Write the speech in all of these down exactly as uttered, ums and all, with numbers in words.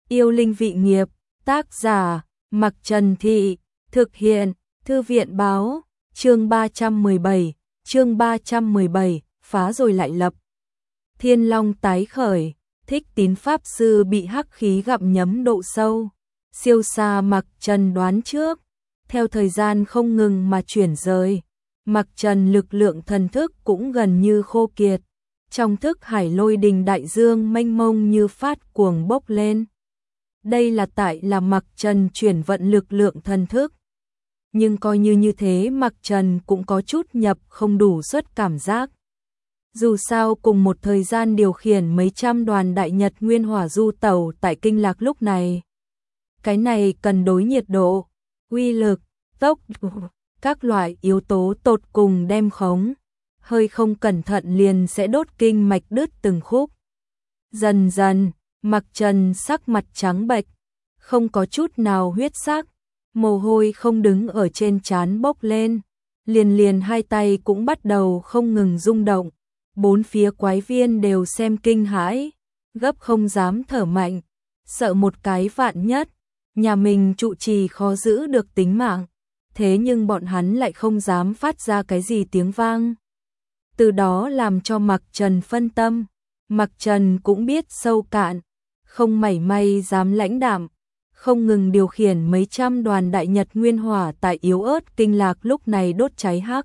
Yêu linh vị nghiệp, tác giả, Mặc Trần Thị, thực hiện, Thư viện báo, chương ba trăm mười bảy, chương ba trăm mười bảy, phá rồi lại lập. Thiên Long tái khởi, Thích Tín Pháp Sư bị hắc khí gặm nhấm độ sâu, siêu xa Mặc Trần đoán trước, theo thời gian không ngừng mà chuyển rời, Mặc Trần lực lượng thần thức cũng gần như khô kiệt, trong thức hải lôi đình đại dương mênh mông như phát cuồng bốc lên. Đây là tại là Mặc Trần chuyển vận lực lượng thần thức. Nhưng coi như như thế Mặc Trần cũng có chút nhập không đủ suất cảm giác. Dù sao cùng một thời gian điều khiển mấy trăm đoàn đại nhật nguyên hỏa du tẩu tại kinh lạc lúc này. Cái này cần đối nhiệt độ, uy lực, tốc độ, các loại yếu tố tột cùng đem khống. Hơi không cẩn thận liền sẽ đốt kinh mạch đứt từng khúc. Dần dần, Mặc Trần sắc mặt trắng bệch, không có chút nào huyết sắc, mồ hôi không đứng ở trên trán bốc lên, liền liền hai tay cũng bắt đầu không ngừng rung động, bốn phía quái viên đều xem kinh hãi, gấp không dám thở mạnh, sợ một cái vạn nhất, nhà mình trụ trì khó giữ được tính mạng, thế nhưng bọn hắn lại không dám phát ra cái gì tiếng vang. Từ đó làm cho Mặc Trần phân tâm, Mặc Trần cũng biết sâu cạn, không mảy may dám lãnh đạm, không ngừng điều khiển mấy trăm đoàn đại nhật nguyên hỏa tại yếu ớt kinh lạc lúc này đốt cháy hắc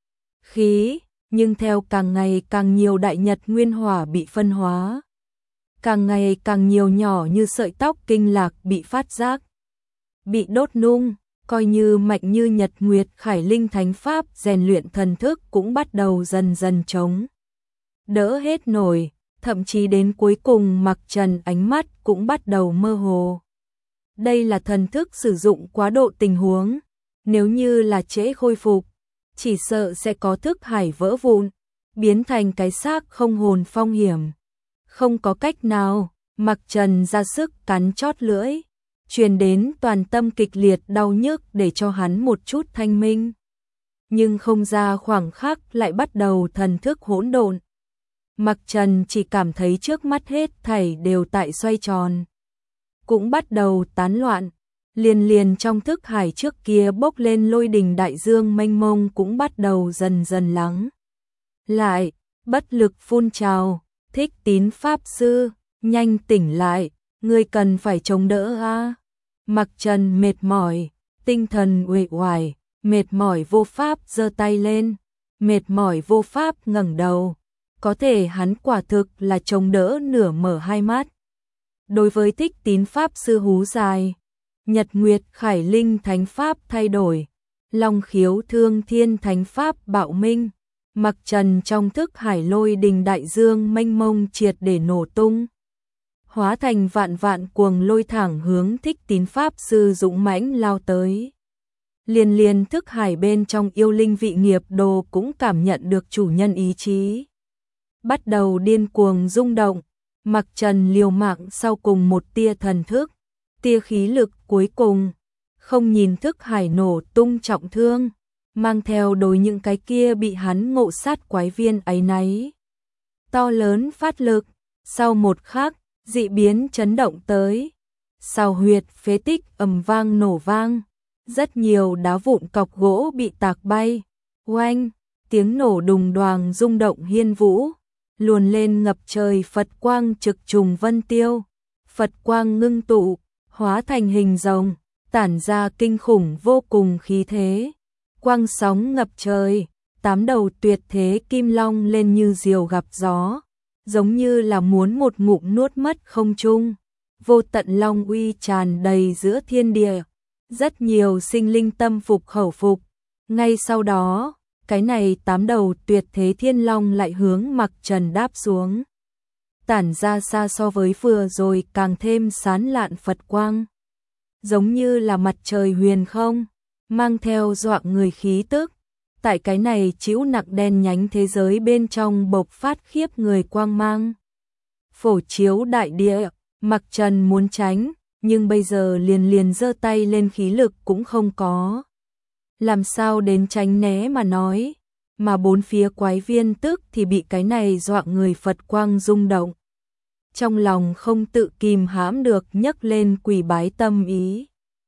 khí, nhưng theo càng ngày càng nhiều đại nhật nguyên hỏa bị phân hóa, càng ngày càng nhiều nhỏ như sợi tóc kinh lạc bị phát giác, bị đốt nung, coi như mạnh như nhật nguyệt khải linh thánh pháp rèn luyện thần thức cũng bắt đầu dần dần chống đỡ hết nổi, thậm chí đến cuối cùng Mặc Trần ánh mắt cũng bắt đầu mơ hồ. Đây là thần thức sử dụng quá độ tình huống, nếu như là trễ khôi phục, chỉ sợ sẽ có thức hải vỡ vụn, biến thành cái xác không hồn phong hiểm. Không có cách nào, Mặc Trần ra sức cắn chót lưỡi, truyền đến toàn tâm kịch liệt đau nhức để cho hắn một chút thanh minh. Nhưng không ra khoảng khắc lại bắt đầu thần thức hỗn độn. Mặc Trần chỉ cảm thấy trước mắt hết thảy đều tại xoay tròn, cũng bắt đầu tán loạn, liền liền trong thức hải trước kia bốc lên lôi đình đại dương mênh mông cũng bắt đầu dần dần lắng lại, bất lực phun trào. Thích Tín Pháp Sư, nhanh tỉnh lại, ngươi cần phải chống đỡ a. Mặc Trần mệt mỏi, tinh thần uể oải, mệt mỏi vô pháp giơ tay lên, mệt mỏi vô pháp ngẩng đầu, có thể hắn quả thực là chống đỡ nửa mở hai mắt. Đối với Thích Tín Pháp Sư hú dài, Nhật Nguyệt Khải Linh Thánh Pháp thay đổi, Long Khiếu Thương Thiên Thánh Pháp bạo minh, Mặc Trần trong thức hải lôi đình đại dương mênh mông triệt để nổ tung, hóa thành vạn vạn cuồng lôi thẳng hướng Thích Tín Pháp Sư dũng mãnh lao tới. Liền liền thức hải bên trong yêu linh vị nghiệp đồ cũng cảm nhận được chủ nhân ý chí, bắt đầu điên cuồng rung động. Mặc Trần liều mạng sau cùng một tia thần thức, tia khí lực cuối cùng, không nhìn thức hải nổ tung trọng thương, mang theo đối những cái kia bị hắn ngộ sát quái viên ấy náy. To lớn phát lực, sau một khắc, dị biến chấn động tới, sau huyệt phế tích ầm vang nổ vang, rất nhiều đá vụn cọc gỗ bị tạc bay, oanh, tiếng nổ đùng đoàng rung động hiên vũ. Luồn lên ngập trời Phật quang trực trùng vân tiêu, Phật quang ngưng tụ, hóa thành hình rồng, tản ra kinh khủng vô cùng khí thế, quang sóng ngập trời, tám đầu tuyệt thế kim long lên như diều gặp gió, giống như là muốn một ngụm nuốt mất không trung, vô tận long uy tràn đầy giữa thiên địa, rất nhiều sinh linh tâm phục khẩu phục. Ngay sau đó, cái này tám đầu tuyệt thế thiên long lại hướng Mặc Trần đáp xuống, tản ra xa so với vừa rồi càng thêm sán lạn Phật quang, giống như là mặt trời huyền không, mang theo dọa người khí tức, tại cái này chĩu nặng đen nhánh thế giới bên trong bộc phát khiếp người quang mang, phổ chiếu đại địa. Mặc Trần muốn tránh, nhưng bây giờ liền liền giơ tay lên khí lực cũng không có, làm sao đến tránh né mà nói, mà bốn phía quái viên tức thì bị cái này dọa người Phật quang rung động. trong lòng không tự kìm hãm được nhấc lên quỳ bái tâm ý.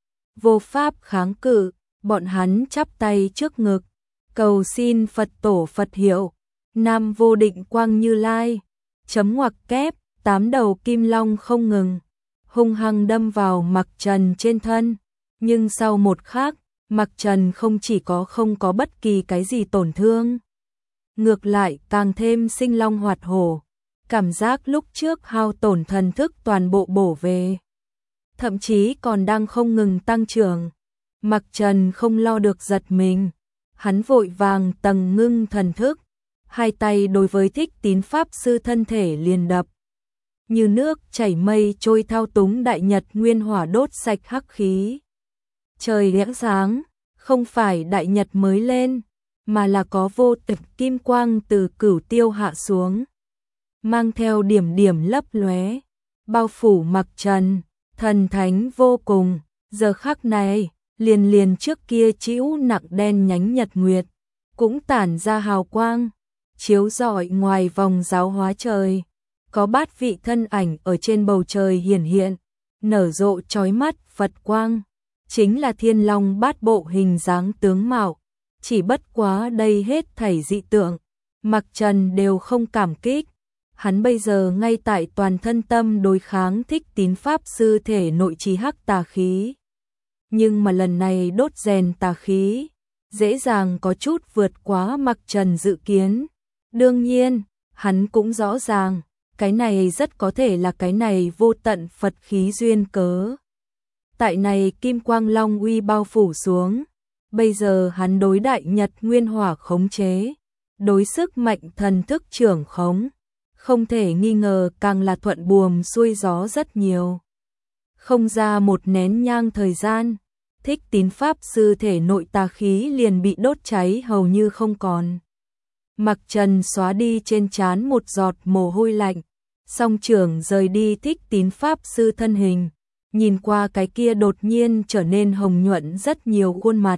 Vô pháp kháng cự, bọn hắn chắp tay trước ngực, cầu xin Phật tổ Phật hiệu, Nam Vô Định Quang Như Lai, chấm ngoặc kép, tám đầu kim long không ngừng, hung hăng đâm vào Mặc Trần trên thân, nhưng sau một khắc, Mặc Trần không chỉ có không có bất kỳ cái gì tổn thương, ngược lại càng thêm sinh long hoạt hổ, cảm giác lúc trước hao tổn thần thức toàn bộ bổ về, thậm chí còn đang không ngừng tăng trưởng. Mặc Trần không lo được giật mình, hắn vội vàng tầng ngưng thần thức, hai tay đối với Thích Tín Pháp Sư thân thể liền đập. Như nước chảy mây trôi thao túng đại nhật nguyên hỏa đốt sạch hắc khí. Trời lẽng sáng, không phải đại nhật mới lên, mà là có vô tận kim quang từ cửu tiêu hạ xuống, mang theo điểm điểm lấp lóe, bao phủ Mặc Trần, thần thánh vô cùng. Giờ khắc này, liền liền trước kia chĩu nặng đen nhánh nhật nguyệt, cũng tản ra hào quang, chiếu rọi ngoài vòng giáo hóa trời. Có bát vị thân ảnh ở trên bầu trời hiển hiện, nở rộ chói mắt Phật quang, chính là Thiên Long bát bộ hình dáng tướng mạo. Chỉ bất quá đây hết thảy dị tượng, Mặc Trần đều không cảm kích. Hắn bây giờ ngay tại toàn thân tâm đối kháng Thích Tín Pháp Sư thể nội trì hắc tà khí. Nhưng mà lần này đốt rèn tà khí, dễ dàng có chút vượt quá Mặc Trần dự kiến. Đương nhiên, hắn cũng rõ ràng, cái này rất có thể là cái này vô tận Phật khí duyên cớ. Tại này kim quang long uy bao phủ xuống, bây giờ hắn đối đại nhật nguyên hỏa khống chế, đối sức mạnh thần thức trưởng khống, không thể nghi ngờ càng là thuận buồm xuôi gió rất nhiều. Không ra một nén nhang thời gian, Thích Tín Pháp Sư thể nội tà khí liền bị đốt cháy hầu như không còn. Mặc Trần xóa đi trên trán một giọt mồ hôi lạnh, song trưởng rời đi Thích Tín Pháp Sư thân hình, nhìn qua cái kia đột nhiên trở nên hồng nhuận rất nhiều khuôn mặt.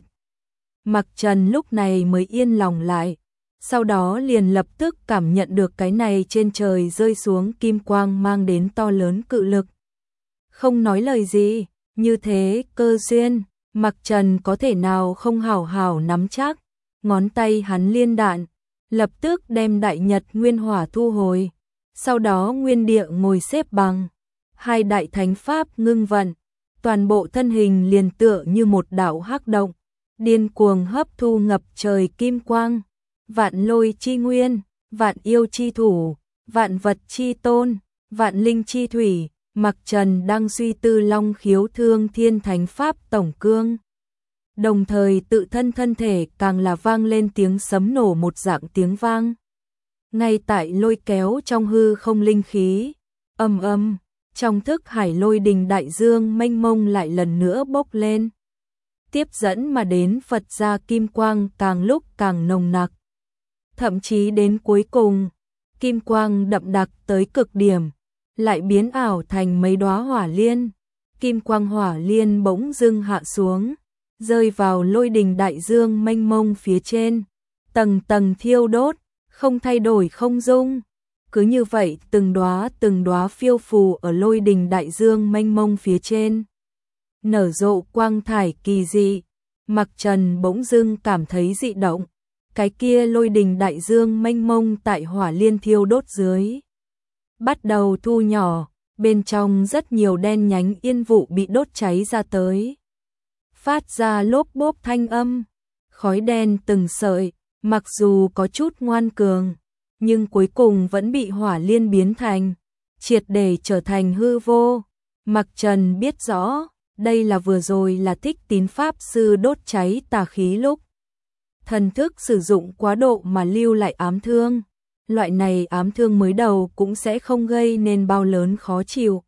Mặc Trần lúc này mới yên lòng lại, sau đó liền lập tức cảm nhận được cái này trên trời rơi xuống kim quang mang đến to lớn cự lực. Không nói lời gì, như thế cơ duyên, Mặc Trần có thể nào không hảo hảo nắm chắc, ngón tay hắn liên đạn, lập tức đem đại nhật nguyên hỏa thu hồi, sau đó nguyên địa ngồi xếp bằng, hai đại thánh pháp ngưng vận, toàn bộ thân hình liền tựa như một đạo hắc động, điên cuồng hấp thu ngập trời kim quang, vạn lôi chi nguyên, vạn yêu chi thủ, vạn vật chi tôn, vạn linh chi thủy. Mặc Trần đang suy tư long khiếu thương thiên thánh pháp tổng cương, đồng thời tự thân thân thể càng là vang lên tiếng sấm nổ một dạng tiếng vang. Ngay tại lôi kéo trong hư không linh khí, âm âm, trong thức hải lôi đình đại dương mênh mông lại lần nữa bốc lên. Tiếp dẫn mà đến Phật gia kim quang càng lúc càng nồng nặc. Thậm chí đến cuối cùng, kim quang đậm đặc tới cực điểm, lại biến ảo thành mấy đóa hỏa liên. Kim quang hỏa liên bỗng dưng hạ xuống, rơi vào lôi đình đại dương mênh mông phía trên, tầng tầng thiêu đốt, không thay đổi không dung. Cứ như vậy từng đóa từng đóa phiêu phù ở lôi đình đại dương mênh mông phía trên, nở rộ quang thải kỳ dị. Mặc Trần bỗng dưng cảm thấy dị động, cái kia lôi đình đại dương mênh mông tại hỏa liên thiêu đốt dưới bắt đầu thu nhỏ, bên trong rất nhiều đen nhánh yên vụ bị đốt cháy ra tới, phát ra lốp bốp thanh âm, khói đen từng sợi, mặc dù có chút ngoan cường, nhưng cuối cùng vẫn bị hỏa liên biến thành, triệt để trở thành hư vô. Mặc Trần biết rõ, đây là vừa rồi là Thích Tín Pháp Sư đốt cháy tà khí lúc thần thức sử dụng quá độ mà lưu lại ám thương. Loại này ám thương mới đầu cũng sẽ không gây nên bao lớn khó chịu.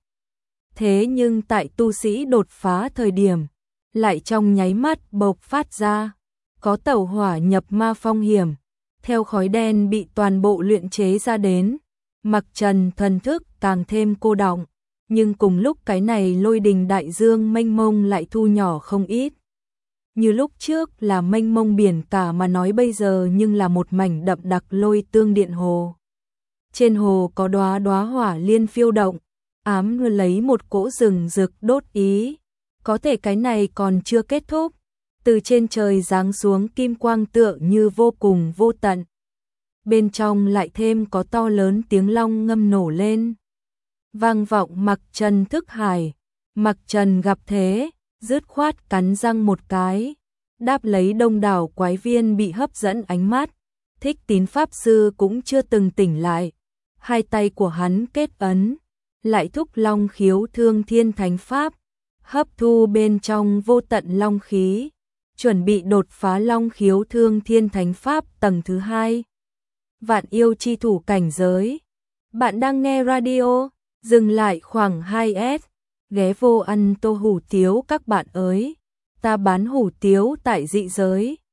Thế nhưng tại tu sĩ đột phá thời điểm, lại trong nháy mắt bộc phát ra, có tẩu hỏa nhập ma phong hiểm, theo khói đen bị toàn bộ luyện chế ra đến. Mặc Trần thần thức càng thêm cô đọng, nhưng cùng lúc cái này lôi đình đại dương mênh mông lại thu nhỏ không ít. Như lúc trước là mênh mông biển cả mà nói bây giờ nhưng là một mảnh đậm đặc lôi tương điện hồ. Trên hồ có đóa đóa hỏa liên phiêu động, ám lấy một cỗ rừng rực đốt ý. Có thể cái này còn chưa kết thúc. Từ trên trời giáng xuống kim quang tựa như vô cùng vô tận. Bên trong lại thêm có to lớn tiếng long ngâm nổ lên. Vang vọng Mặc Trần thức hải. Mặc Trần gặp thế, dứt khoát cắn răng một cái. Đáp lấy đông đảo quái viên bị hấp dẫn ánh mắt. Thích Tín Pháp Sư cũng chưa từng tỉnh lại. Hai tay của hắn kết ấn, lại thúc long khiếu thương thiên thánh pháp, hấp thu bên trong vô tận long khí, chuẩn bị đột phá long khiếu thương thiên thánh pháp tầng thứ hai. Vạn yêu chi thủ cảnh giới. Bạn đang nghe radio, dừng lại khoảng hai s, ghé vô ăn tô hủ tiếu các bạn ơi. Ta bán hủ tiếu tại dị giới.